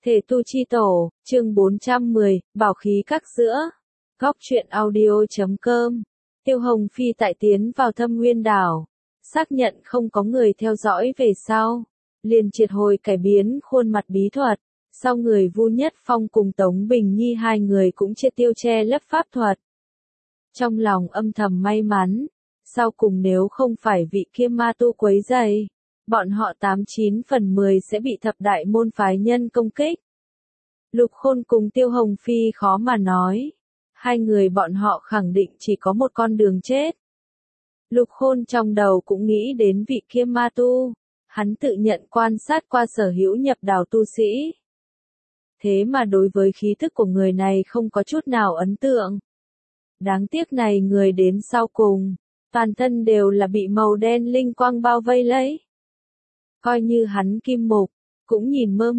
Thể tu chi tổ, chương 410, bảo khí các giữa. Góc truyện audio.com. Tiêu Hồng Phi tại tiến vào Thâm Nguyên đảo, xác nhận không có người theo dõi về sau, liền triệt hồi cải biến khuôn mặt bí thuật. Sau người Vu Nhất Phong cùng Tống Bình Nhi hai người cũng triệt tiêu che lấp pháp thuật. Trong lòng âm thầm may mắn, sau cùng nếu không phải vị kia ma tu quấy rầy, bọn họ 89 phần 10 sẽ bị thập đại môn phái nhân công kích. Lục Khôn cùng Tiêu Hồng Phi khó mà nói. Hai người bọn họ khẳng định chỉ có một con đường chết. Lục Khôn trong đầu cũng nghĩ đến vị kia ma tu. Hắn tự nhận quan sát qua sở hữu nhập đào tu sĩ. Thế mà đối với khí thức của người này không có chút nào ấn tượng. Đáng tiếc này người đến sau cùng, toàn thân đều là bị màu đen linh quang bao vây lấy. Coi như hắn kim mục, cũng nhìn mơ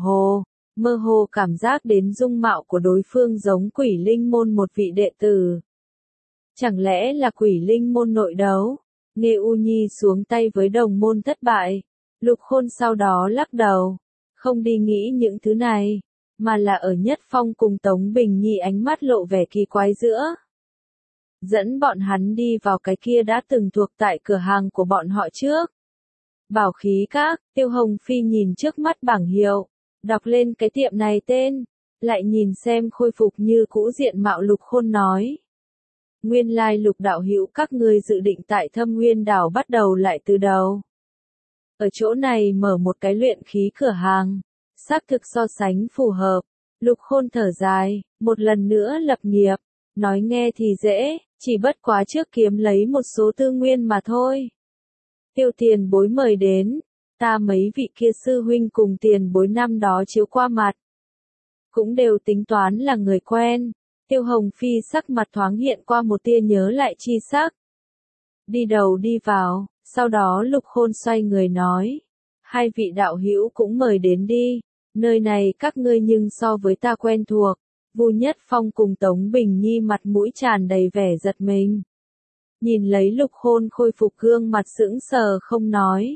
hồ cảm giác đến dung mạo của đối phương giống Quỷ Linh môn một vị đệ tử. Chẳng lẽ là Quỷ Linh môn nội đấu? Nghe U Nhi xuống tay với đồng môn thất bại, Lục Khôn sau đó lắc đầu, không đi nghĩ những thứ này, mà là ở Nhất Phong cùng Tống Bình Nhi ánh mắt lộ vẻ kỳ quái giữa. Dẫn bọn hắn đi vào cái kia đã từng thuộc tại cửa hàng của bọn họ trước. Bảo khí các, Tiêu Hồng Phi nhìn trước mắt bảng hiệu, đọc lên cái tiệm này tên, lại nhìn xem khôi phục như cũ diện mạo Lục Khôn nói. Nguyên lai Lục đạo hữu các ngươi dự định tại Thâm Nguyên đảo bắt đầu lại từ đầu. Ở chỗ này mở một cái luyện khí cửa hàng, xác thực so sánh phù hợp. Lục Khôn thở dài, một lần nữa lập nghiệp, nói nghe thì dễ, chỉ bất quá trước kiếm lấy một số tư nguyên mà thôi. Tiêu tiền bối mời đến, ta mấy vị kia sư huynh cùng tiền bối năm đó chiếu qua mặt. Cũng đều tính toán là người quen. Tiêu Hồng Phi sắc mặt thoáng hiện qua một tia nhớ lại chi sắc. Đi đầu đi vào, sau đó Lục Khôn xoay người nói. Hai vị đạo hữu cũng mời đến đi, nơi này các ngươi nhưng so với ta quen thuộc. Vu Nhất Phong cùng Tống Bình Nhi mặt mũi tràn đầy vẻ giật mình. Nhìn lấy Lục Khôn khôi phục gương mặt sững sờ không nói.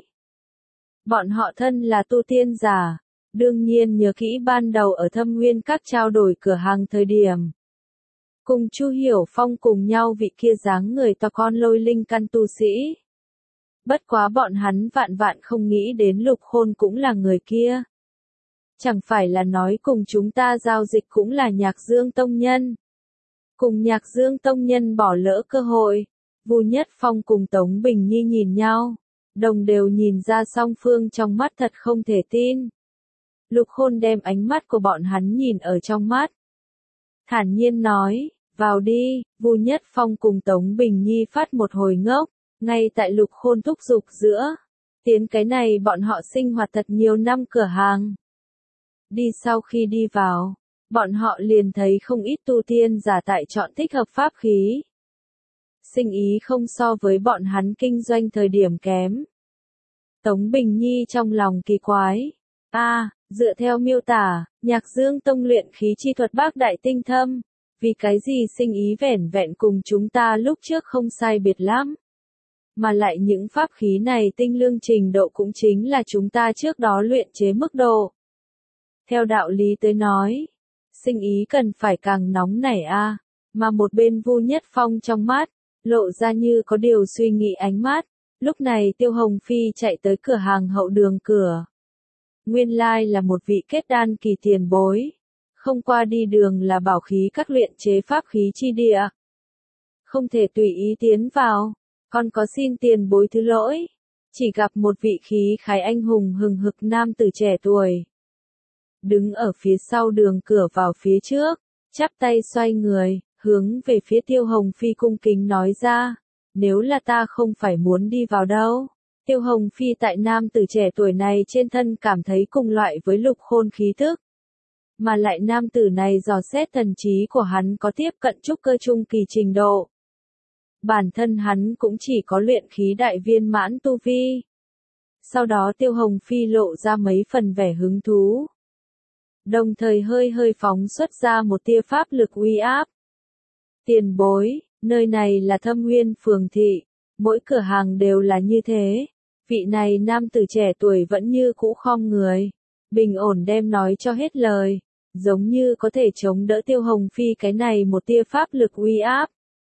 Bọn họ thân là tu tiên giả, đương nhiên nhớ kỹ ban đầu ở Thâm Nguyên các trao đổi cửa hàng thời điểm. Cùng Chu Hiểu Phong cùng nhau vị kia dáng người to con lôi linh căn tu sĩ. Bất quá bọn hắn vạn không nghĩ đến Lục Khôn cũng là người kia. Chẳng phải là nói cùng chúng ta giao dịch cũng là Nhạc Dương Tông Nhân. Cùng Nhạc Dương Tông Nhân bỏ lỡ cơ hội. Vu Nhất Phong cùng Tống Bình Nhi nhìn nhau, đồng đều nhìn ra song phương trong mắt thật không thể tin. Lục Khôn đem ánh mắt của bọn hắn nhìn ở trong mắt. Thản nhiên nói, vào đi. Vu Nhất Phong cùng Tống Bình Nhi phát một hồi ngốc, ngay tại Lục Khôn thúc giục giữa. Tiến cái này bọn họ sinh hoạt thật nhiều năm cửa hàng. Đi sau khi đi vào, bọn họ liền thấy không ít tu tiên giả tại chọn thích hợp pháp khí. Sinh ý không so với bọn hắn kinh doanh thời điểm kém. Tống Bình Nhi trong lòng kỳ quái. Dựa theo miêu tả, Nhạc Dương Tông luyện khí chi thuật bác đại tinh thâm. Vì cái gì sinh ý vẻn vẹn cùng chúng ta lúc trước không sai biệt lắm. Mà lại những pháp khí này tinh lương trình độ cũng chính là chúng ta trước đó luyện chế mức độ. Theo đạo lý tới nói, sinh ý cần phải càng nóng nảy mà một bên Vu Nhất Phong trong mắt, lộ ra như có điều suy nghĩ ánh mắt. Lúc này Tiêu Hồng Phi chạy tới cửa hàng hậu đường cửa. Nguyên lai là một vị kết đan kỳ tiền bối. Không qua đi đường là bảo khí các luyện chế pháp khí chi địa. Không thể tùy ý tiến vào, còn có xin tiền bối thứ lỗi. Chỉ gặp một vị khí khái anh hùng hừng hực nam tử trẻ tuổi. Đứng ở phía sau đường cửa vào phía trước, chắp tay xoay người, hướng về phía Tiêu Hồng Phi cung kính nói ra, nếu là ta không phải muốn đi vào đâu. Tiêu Hồng Phi tại nam tử trẻ tuổi này trên thân cảm thấy cùng loại với Lục Khôn khí thức. Mà lại nam tử này dò xét thần trí của hắn có tiếp cận trúc cơ trung kỳ trình độ. Bản thân hắn cũng chỉ có luyện khí đại viên mãn tu vi. Sau đó Tiêu Hồng Phi lộ ra mấy phần vẻ hứng thú. Đồng thời hơi phóng xuất ra một tia pháp lực uy áp. Tiền bối, nơi này là Thâm Nguyên phường thị, mỗi cửa hàng đều là như thế. Vị này nam tử trẻ tuổi vẫn như cũ khom người, bình ổn đem nói cho hết lời, giống như có thể chống đỡ Tiêu Hồng Phi cái này một tia pháp lực uy áp.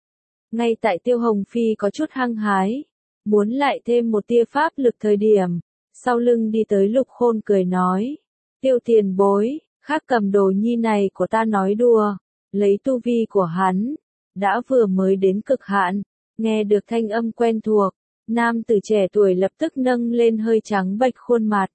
Ngay tại Tiêu Hồng Phi có chút hăng hái, muốn lại thêm một tia pháp lực thời điểm, sau lưng đi tới Lục Khôn cười nói, Tiêu tiền bối, khác cầm đồ nhi này của ta nói đùa, lấy tu vi của hắn, đã vừa mới đến cực hạn, nghe được thanh âm quen thuộc, nam tử trẻ tuổi lập tức nâng lên hơi trắng bệch khuôn mặt.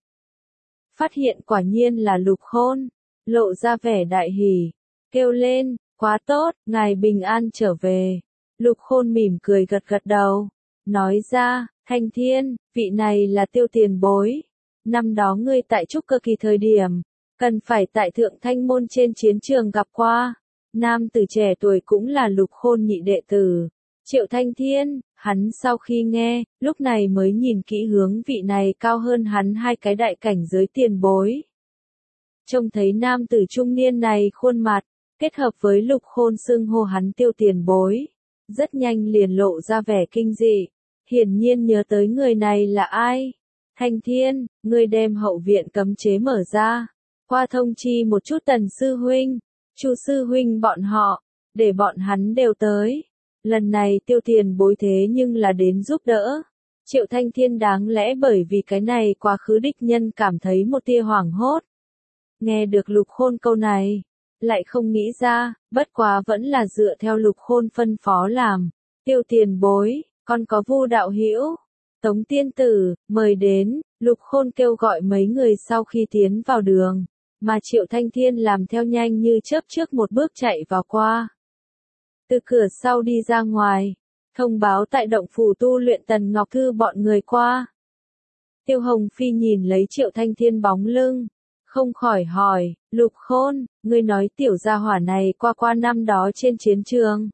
Phát hiện quả nhiên là Lục Khôn, lộ ra vẻ đại hỉ, kêu lên, quá tốt, ngài bình an trở về. Lục Khôn mỉm cười gật gật đầu, nói ra, Thanh Thiên, vị này là Tiêu tiền bối. Năm đó ngươi tại trúc cơ kỳ thời điểm, cần phải tại Thượng Thanh Môn trên chiến trường gặp qua. Nam tử trẻ tuổi cũng là Lục Khôn nhị đệ tử, Triệu Thanh Thiên. Hắn sau khi nghe, lúc này mới nhìn kỹ hướng vị này cao hơn hắn hai cái đại cảnh giới tiền bối. Trông thấy nam tử trung niên này khuôn mặt, kết hợp với Lục Khôn xưng hô hắn Tiêu tiền bối, rất nhanh liền lộ ra vẻ kinh dị, hiển nhiên nhớ tới người này là ai. Thanh Thiên, ngươi đem hậu viện cấm chế mở ra, qua thông chi một chút Tần sư huynh, Chu sư huynh bọn họ, để bọn hắn đều tới. Lần này Tiêu tiền bối thế nhưng là đến giúp đỡ. Triệu Thanh Thiên đáng lẽ bởi vì cái này quá khứ địch nhân cảm thấy một tia hoảng hốt. Nghe được Lục Khôn câu này, lại không nghĩ ra, bất quá vẫn là dựa theo Lục Khôn phân phó làm. Tiêu tiền bối, còn có Vu đạo hữu, Tống tiên tử, mời đến. Lục Khôn kêu gọi mấy người sau khi tiến vào đường, mà Triệu Thanh Thiên làm theo nhanh như chớp trước một bước chạy vào qua. Từ cửa sau đi ra ngoài, thông báo tại động phủ tu luyện Tần Ngọc Thư bọn người qua. Tiêu Hồng Phi nhìn lấy Triệu Thanh Thiên bóng lưng, không khỏi hỏi, Lục Khôn, ngươi nói tiểu gia hỏa này qua năm đó trên chiến trường.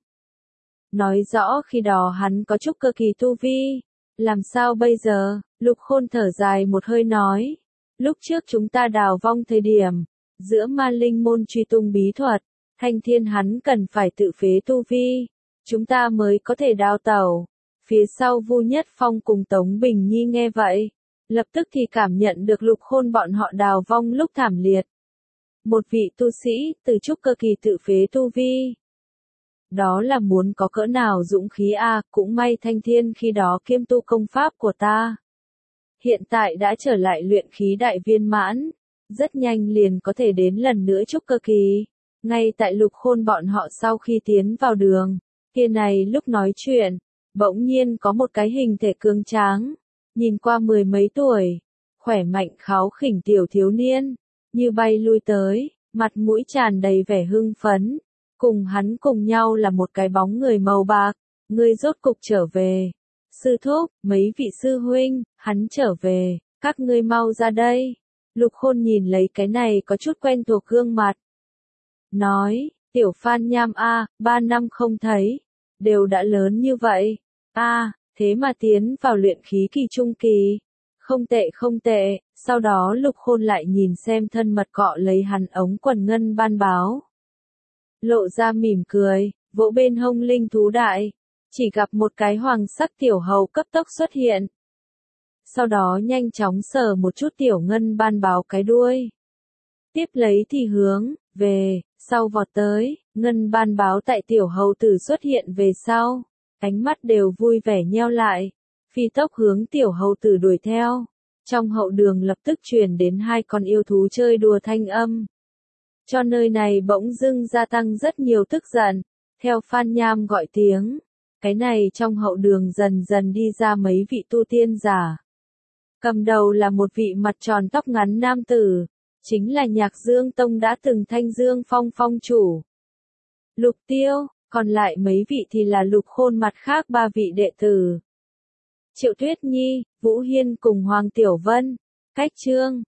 Nói rõ khi đó hắn có chút cơ kỳ tu vi, làm sao bây giờ? Lục Khôn thở dài một hơi nói, lúc trước chúng ta đào vong thời điểm, giữa ma linh môn truy tung bí thuật, Thanh Thiên hắn cần phải tự phế tu vi, chúng ta mới có thể đào tẩu. Phía sau Vu Nhất Phong cùng Tống Bình Nhi nghe vậy, lập tức thì cảm nhận được Lục Khôn bọn họ đào vong lúc thảm liệt. Một vị tu sĩ từ trúc cơ kỳ tự phế tu vi. Đó là muốn có cỡ nào dũng khí a, cũng may Thanh Thiên khi đó kiêm tu công pháp của ta. Hiện tại đã trở lại luyện khí đại viên mãn, rất nhanh liền có thể đến lần nữa trúc cơ kỳ. Ngay tại Lục Khôn bọn họ sau khi tiến vào đường, kia này lúc nói chuyện, bỗng nhiên có một cái hình thể cường tráng, nhìn qua mười mấy tuổi, khỏe mạnh kháo khỉnh tiểu thiếu niên, như bay lui tới, mặt mũi tràn đầy vẻ hưng phấn. Cùng hắn cùng nhau là một cái bóng người màu bạc, ngươi rốt cục trở về. Sư thúc, mấy vị sư huynh, hắn trở về, các ngươi mau ra đây. Lục Khôn nhìn lấy cái này có chút quen thuộc gương mặt. Nói, tiểu Phan Nham a, 3 năm không thấy, đều đã lớn như vậy. A, thế mà tiến vào luyện khí kỳ trung kỳ. Không tệ không tệ, sau đó Lục Khôn lại nhìn xem thân mật cọ lấy hắn ống quần ngân ban báo. Lộ ra mỉm cười, vỗ bên hông linh thú đại, chỉ gặp một cái hoàng sắc tiểu hầu cấp tốc xuất hiện. Sau đó nhanh chóng sờ một chút tiểu ngân ban báo cái đuôi. Tiếp lấy thì hướng, về, sau vọt tới, ngân ban báo tại tiểu hầu tử xuất hiện về sau. Ánh mắt đều vui vẻ nheo lại, phi tốc hướng tiểu hầu tử đuổi theo. Trong hậu đường lập tức truyền đến hai con yêu thú chơi đùa thanh âm. Cho nơi này bỗng dưng gia tăng rất nhiều tức giận, theo Phan Nham gọi tiếng, cái này trong hậu đường dần dần đi ra mấy vị tu tiên giả. Cầm đầu là một vị mặt tròn tóc ngắn nam tử, chính là Nhạc Dương Tông đã từng Thanh Dương Phong phong chủ. Lục Tiêu, còn lại mấy vị thì là Lục Khôn mặt khác ba vị đệ tử. Triệu Tuyết Nhi, Vũ Hiên cùng Hoàng Tiểu Vân, Cách Trương,